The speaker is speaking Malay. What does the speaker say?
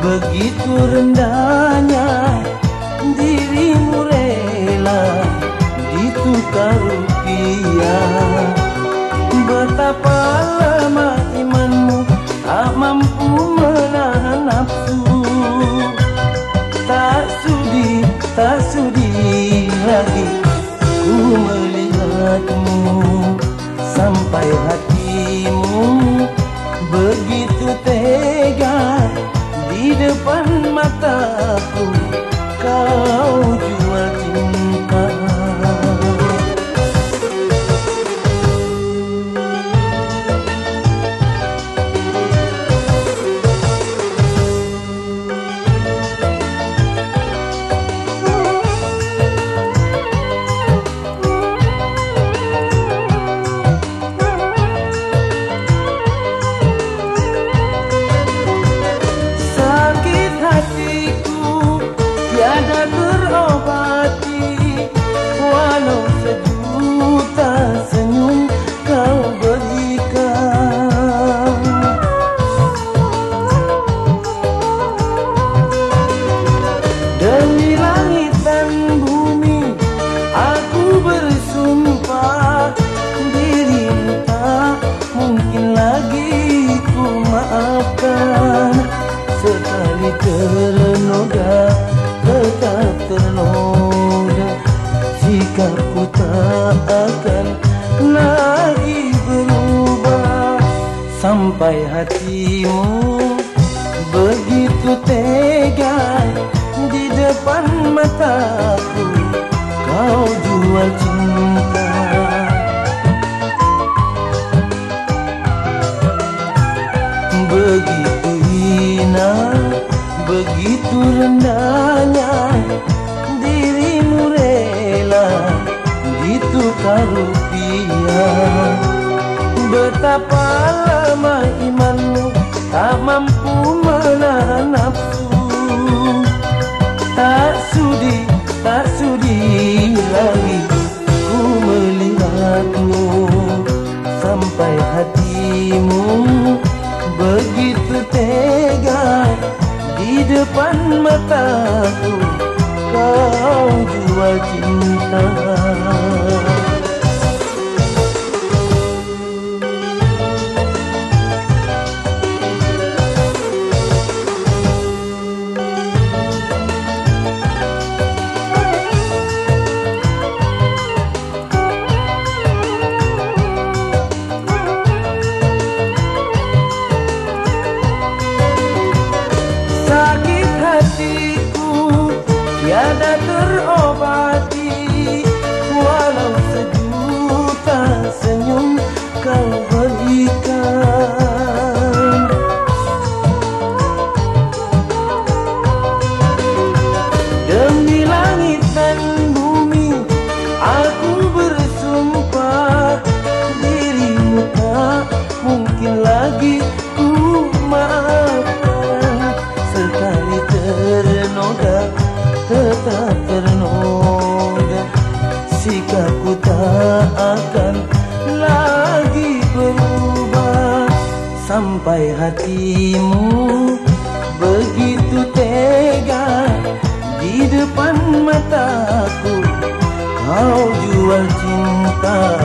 Begitu rendahnya dirimu rela ditukar rupiah. Betapa lama imanmu tak mampu menahan nafsu. Tak sudi lagi ku melihatmu, sampai hatimu begitu tega di depan mataku kau jual cinta. Tiada terobati, walau sejuta senyum kau berikan. Demi langit dan bumi aku bersumpah, dirimu tak mungkin lagi ku maafkan. Sekali ternoda tetap ternoda, sikapku tak akan lagi berubah. Sampai hatimu begitu tega di depan mataku kau jual cinta. Begitu hina, begitu rendahnya dirimu rela ditukar rupiah. Betapa lama imanmu tak mampu menahan nafsu. Tak sudi lagi ku melihatmu, sampai hatimu begitu tega di depan mataku kau jual cinta. Sakit hatiku tiada terobati, walau sejuta senyum kau berikan. Demi langit dan bumi aku bersumpah, dirimu tak mungkin lagi ku maafkan. Sekali ternoda tetap ternoda, sikapku tak akan lagi berubah. Sampai hatimu begitu tega di depan mataku kau jual cinta.